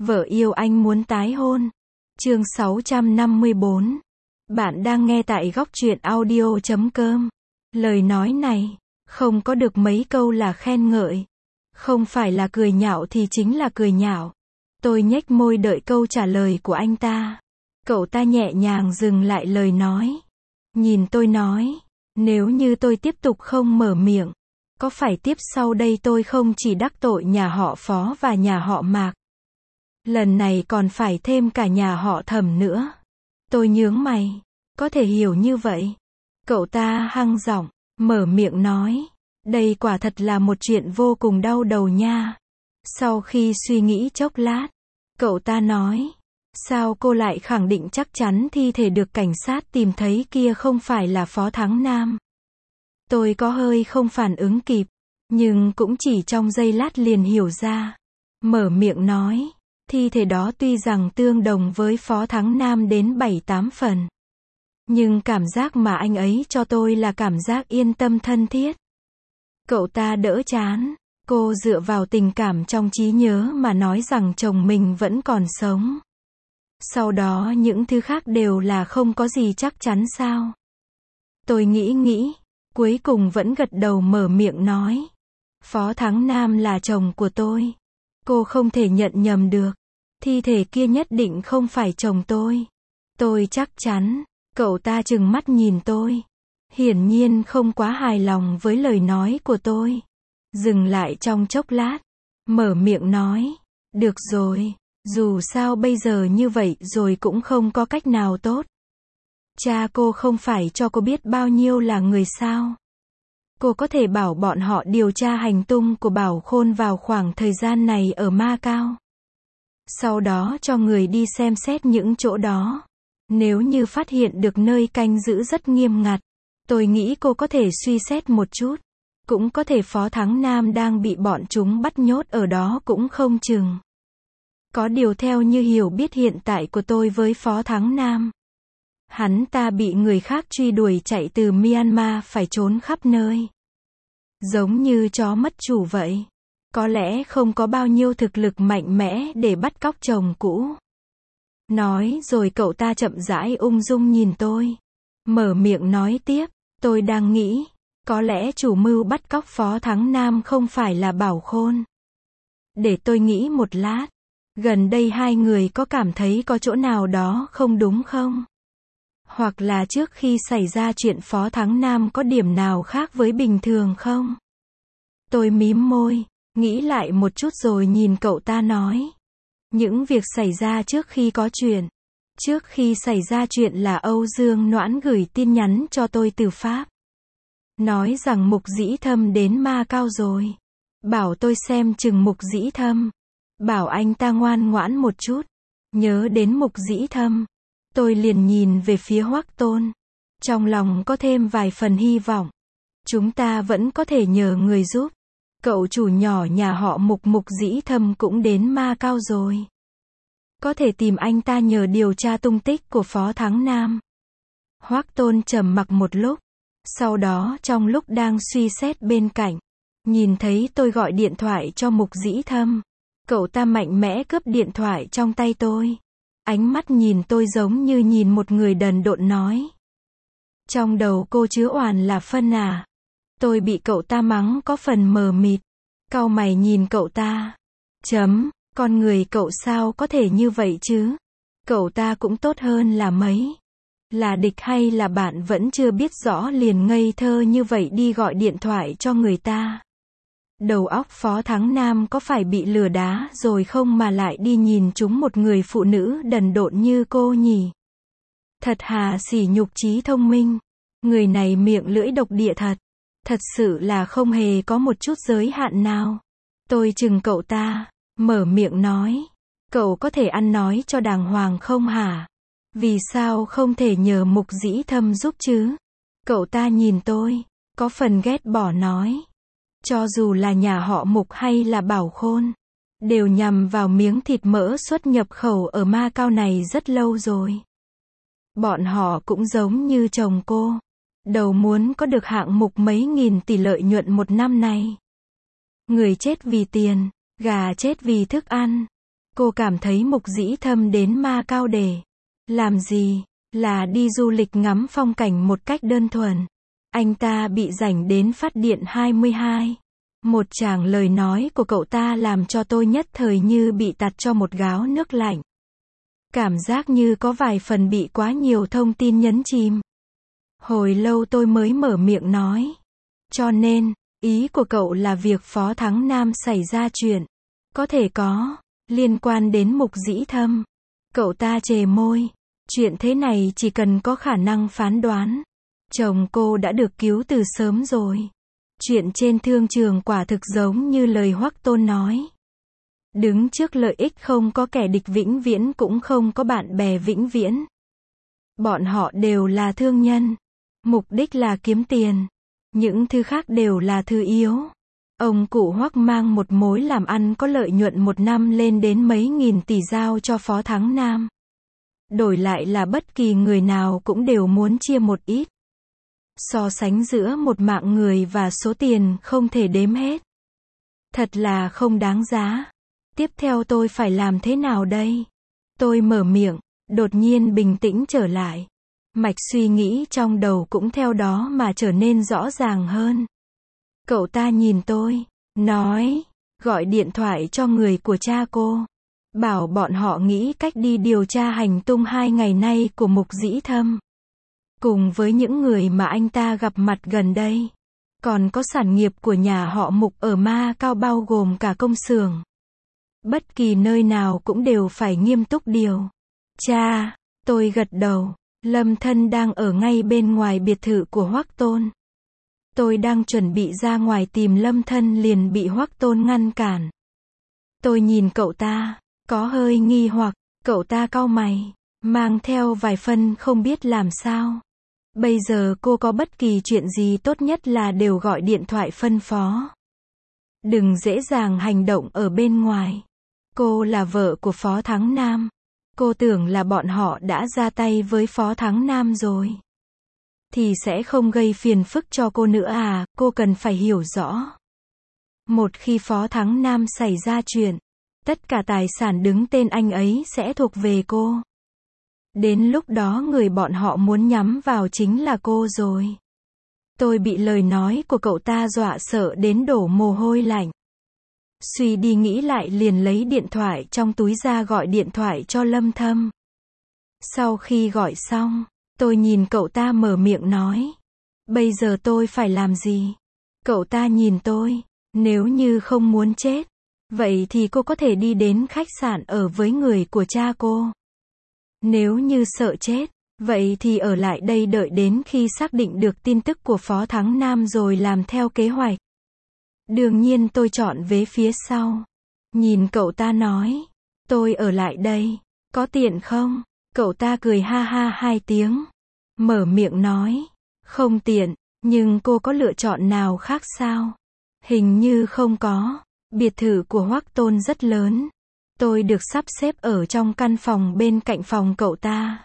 Vợ yêu anh muốn tái hôn. Chương 654. Bạn đang nghe tại góc truyện audio.com. Lời nói này, không có được mấy câu là khen ngợi. Không phải là cười nhạo thì chính là cười nhạo. Tôi nhếch môi đợi câu trả lời của anh ta. Cậu ta nhẹ nhàng dừng lại lời nói. Nhìn tôi nói, nếu như tôi tiếp tục không mở miệng, có phải tiếp sau đây tôi không chỉ đắc tội nhà họ Phó và nhà họ Mạc, lần này còn phải thêm cả nhà họ Thẩm nữa. Tôi nhướng mày, có thể hiểu như vậy. Cậu ta hăng giọng, mở miệng nói, đây quả thật là một chuyện vô cùng đau đầu nha. Sau khi suy nghĩ chốc lát, cậu ta nói, sao cô lại khẳng định chắc chắn thi thể được cảnh sát tìm thấy kia không phải là Phó Thắng Nam? Tôi có hơi không phản ứng kịp, nhưng cũng chỉ trong giây lát liền hiểu ra. Mở miệng nói, thi thể đó tuy rằng tương đồng với Phó Thắng Nam đến 7-8 phần, nhưng cảm giác mà anh ấy cho tôi là cảm giác yên tâm thân thiết. Cậu ta đỡ chán, cô dựa vào tình cảm trong trí nhớ mà nói rằng chồng mình vẫn còn sống. Sau đó những thứ khác đều là không có gì chắc chắn sao? Tôi nghĩ, cuối cùng vẫn gật đầu mở miệng nói. Phó Thắng Nam là chồng của tôi. Cô không thể nhận nhầm được. Thi thể kia nhất định không phải chồng tôi. Tôi chắc chắn. Cậu ta trừng mắt nhìn tôi. Hiển nhiên không quá hài lòng với lời nói của tôi. Dừng lại trong chốc lát. Mở miệng nói. Được rồi. Dù sao bây giờ như vậy rồi cũng không có cách nào tốt. Cha cô không phải cho cô biết bao nhiêu là người sao? Cô có thể bảo bọn họ điều tra hành tung của Bảo Khôn vào khoảng thời gian này ở Macau. Sau đó cho người đi xem xét những chỗ đó. Nếu như phát hiện được nơi canh giữ rất nghiêm ngặt, tôi nghĩ cô có thể suy xét một chút. Cũng có thể Phó Thắng Nam đang bị bọn chúng bắt nhốt ở đó cũng không chừng. Có điều theo như hiểu biết hiện tại của tôi với Phó Thắng Nam, hắn ta bị người khác truy đuổi chạy từ Myanmar phải trốn khắp nơi. Giống như chó mất chủ vậy. Có lẽ không có bao nhiêu thực lực mạnh mẽ để bắt cóc chồng cũ. Nói rồi cậu ta chậm rãi ung dung nhìn tôi. Mở miệng nói tiếp, tôi đang nghĩ, có lẽ chủ mưu bắt cóc Phó Thắng Nam không phải là Bảo Khôn. Để tôi nghĩ một lát. Gần đây hai người có cảm thấy có chỗ nào đó không đúng không? Hoặc là trước khi xảy ra chuyện Phó Thắng Nam có điểm nào khác với bình thường không? Tôi mím môi, nghĩ lại một chút rồi nhìn cậu ta nói. Những việc xảy ra trước khi có chuyện. Trước khi xảy ra chuyện là Âu Dương Noãn gửi tin nhắn cho tôi từ Pháp. Nói rằng Mục Dĩ Thâm đến Macau rồi. Bảo tôi xem chừng Mục Dĩ Thâm. Bảo anh ta ngoan ngoãn một chút. Nhớ đến Mục Dĩ Thâm. Tôi liền nhìn về phía Hoắc Tôn. Trong lòng có thêm vài phần hy vọng. Chúng ta vẫn có thể nhờ người giúp. Cậu chủ nhỏ nhà họ Mục Dĩ Thâm cũng đến Macau rồi. Có thể tìm anh ta nhờ điều tra tung tích của Phó Thắng Nam. Hoắc Tôn trầm mặc một lúc. Sau đó trong lúc đang suy xét bên cạnh, nhìn thấy tôi gọi điện thoại cho Mục Dĩ Thâm. Cậu ta mạnh mẽ cướp điện thoại trong tay tôi. Ánh mắt nhìn tôi giống như nhìn một người đần độn nói. Trong đầu cô chứa oàn là phân à? Tôi bị cậu ta mắng có phần mờ mịt. Cau mày nhìn cậu ta. Con người cậu sao có thể như vậy chứ? Cậu ta cũng tốt hơn là mấy. Là địch hay là bạn vẫn chưa biết rõ liền ngây thơ như vậy đi gọi điện thoại cho người ta. Đầu óc Phó Thắng Nam có phải bị lừa đá rồi không mà lại đi nhìn trúng một người phụ nữ đần độn như cô nhỉ? Thật hà sỉ nhục trí thông minh. Người này miệng lưỡi độc địa thật. Thật sự là không hề có một chút giới hạn nào. Tôi chừng cậu ta, mở miệng nói. Cậu có thể ăn nói cho đàng hoàng không hả? Vì sao không thể nhờ Mục Dĩ Thâm giúp chứ? Cậu ta nhìn tôi, có phần ghét bỏ nói. Cho dù là nhà họ Mục hay là Bảo Khôn, đều nhằm vào miếng thịt mỡ xuất nhập khẩu ở Macau này rất lâu rồi. Bọn họ cũng giống như chồng cô. Đầu muốn có được hạng mục mấy nghìn tỷ lợi nhuận một năm này. Người chết vì tiền, gà chết vì thức ăn. Cô cảm thấy Mục Dĩ Thâm đến Ma Cao để làm gì? Là đi du lịch ngắm phong cảnh một cách đơn thuần. Anh ta bị rảnh đến phát điện 22. Một tràng lời nói của cậu ta làm cho tôi nhất thời như bị tạt cho một gáo nước lạnh. Cảm giác như có vài phần bị quá nhiều thông tin nhấn chìm. Hồi lâu tôi mới mở miệng nói. Cho nên, ý của cậu là việc Phó Thắng Nam xảy ra chuyện. Có thể có, liên quan đến Mục Dĩ Thâm. Cậu ta chề môi. Chuyện thế này chỉ cần có khả năng phán đoán. Chồng cô đã được cứu từ sớm rồi. Chuyện trên thương trường quả thực giống như lời Hoắc Tôn nói. Đứng trước lợi ích không có kẻ địch vĩnh viễn cũng không có bạn bè vĩnh viễn. Bọn họ đều là thương nhân. Mục đích là kiếm tiền. Những thứ khác đều là thứ yếu. Ông cụ Hoắc mang một mối làm ăn có lợi nhuận một năm lên đến mấy nghìn tỷ giao cho Phó Thắng Nam. Đổi lại là bất kỳ người nào cũng đều muốn chia một ít. So sánh giữa một mạng người và số tiền không thể đếm hết. Thật là không đáng giá. Tiếp theo tôi phải làm thế nào đây? Tôi mở miệng, đột nhiên bình tĩnh trở lại. Mạch suy nghĩ trong đầu cũng theo đó mà trở nên rõ ràng hơn. Cậu ta nhìn tôi, nói, gọi điện thoại cho người của cha cô. Bảo bọn họ nghĩ cách đi điều tra hành tung 2 ngày nay của Mục Dĩ Thâm. Cùng với những người mà anh ta gặp mặt gần đây. Còn có sản nghiệp của nhà họ Mục ở Ma Cao bao gồm cả công xưởng. Bất kỳ nơi nào cũng đều phải nghiêm túc điều tra. Tôi gật đầu. Lâm Thân đang ở ngay bên ngoài biệt thự của Hoắc Tôn. Tôi đang chuẩn bị ra ngoài tìm Lâm Thân liền bị Hoắc Tôn ngăn cản. Tôi nhìn cậu ta, có hơi nghi hoặc, cậu ta cau mày, mang theo vài phân không biết làm sao. Bây giờ cô có bất kỳ chuyện gì tốt nhất là đều gọi điện thoại phân phó. Đừng dễ dàng hành động ở bên ngoài. Cô là vợ của Phó Thắng Nam. Cô tưởng là bọn họ đã ra tay với Phó Thắng Nam rồi. Thì sẽ không gây phiền phức cho cô nữa à, cô cần phải hiểu rõ. Một khi Phó Thắng Nam xảy ra chuyện, tất cả tài sản đứng tên anh ấy sẽ thuộc về cô. Đến lúc đó người bọn họ muốn nhắm vào chính là cô rồi. Tôi bị lời nói của cậu ta dọa sợ đến đổ mồ hôi lạnh. Suy đi nghĩ lại liền lấy điện thoại trong túi ra gọi điện thoại cho Lâm Thâm. Sau khi gọi xong, tôi nhìn cậu ta mở miệng nói. Bây giờ tôi phải làm gì? Cậu ta nhìn tôi. Nếu như không muốn chết, vậy thì cô có thể đi đến khách sạn ở với người của cha cô. Nếu như sợ chết, vậy thì ở lại đây đợi đến khi xác định được tin tức của Phó Thắng Nam rồi làm theo kế hoạch. Đương nhiên tôi chọn vế phía sau. Nhìn cậu ta nói, tôi ở lại đây, có tiện không? Cậu ta cười ha ha 2 tiếng. Mở miệng nói, không tiện, nhưng cô có lựa chọn nào khác sao? Hình như không có. Biệt thự của Hoắc Tôn rất lớn. Tôi được sắp xếp ở trong căn phòng bên cạnh phòng cậu ta.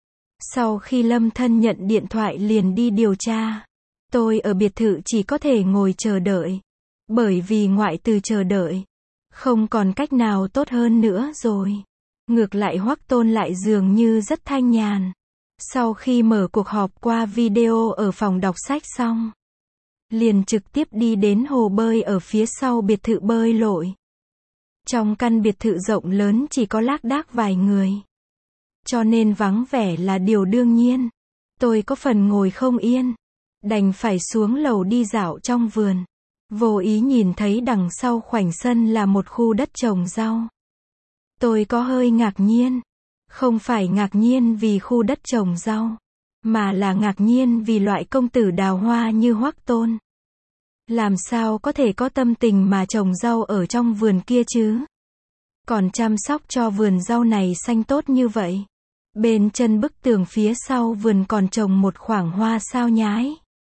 Sau khi Lâm Thân nhận điện thoại liền đi điều tra. Tôi ở biệt thự chỉ có thể ngồi chờ đợi. Bởi vì ngoại trừ chờ đợi, không còn cách nào tốt hơn nữa rồi. Ngược lại Hoắc Tôn lại dường như rất thanh nhàn. Sau khi mở cuộc họp qua video ở phòng đọc sách xong, liền trực tiếp đi đến hồ bơi ở phía sau biệt thự bơi lội. Trong căn biệt thự rộng lớn chỉ có lác đác vài người. Cho nên vắng vẻ là điều đương nhiên. Tôi có phần ngồi không yên. Đành phải xuống lầu đi dạo trong vườn. Vô ý nhìn thấy đằng sau khoảnh sân là một khu đất trồng rau. Tôi có hơi ngạc nhiên. Không phải ngạc nhiên vì khu đất trồng rau, mà là ngạc nhiên vì loại công tử đào hoa như Hoắc Tôn. Làm sao có thể có tâm tình mà trồng rau ở trong vườn kia chứ? Còn chăm sóc cho vườn rau này xanh tốt như vậy. Bên chân bức tường phía sau vườn còn trồng một khoảng hoa sao nhái.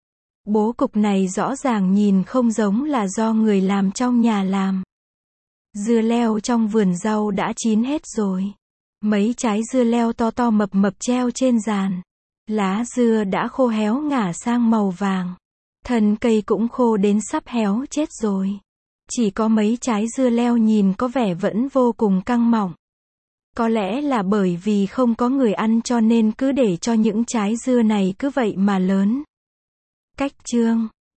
Bố cục này rõ ràng nhìn không giống là do người làm trong nhà làm. Dưa leo trong vườn rau đã chín hết rồi. Mấy trái dưa leo to to mập mập treo trên giàn. Lá dưa đã khô héo ngả sang màu vàng. Thân cây cũng khô đến sắp héo chết rồi. Chỉ có mấy trái dưa leo nhìn có vẻ vẫn vô cùng căng mọng. Có lẽ là bởi vì không có người ăn cho nên cứ để cho những trái dưa này cứ vậy mà lớn. Cách chương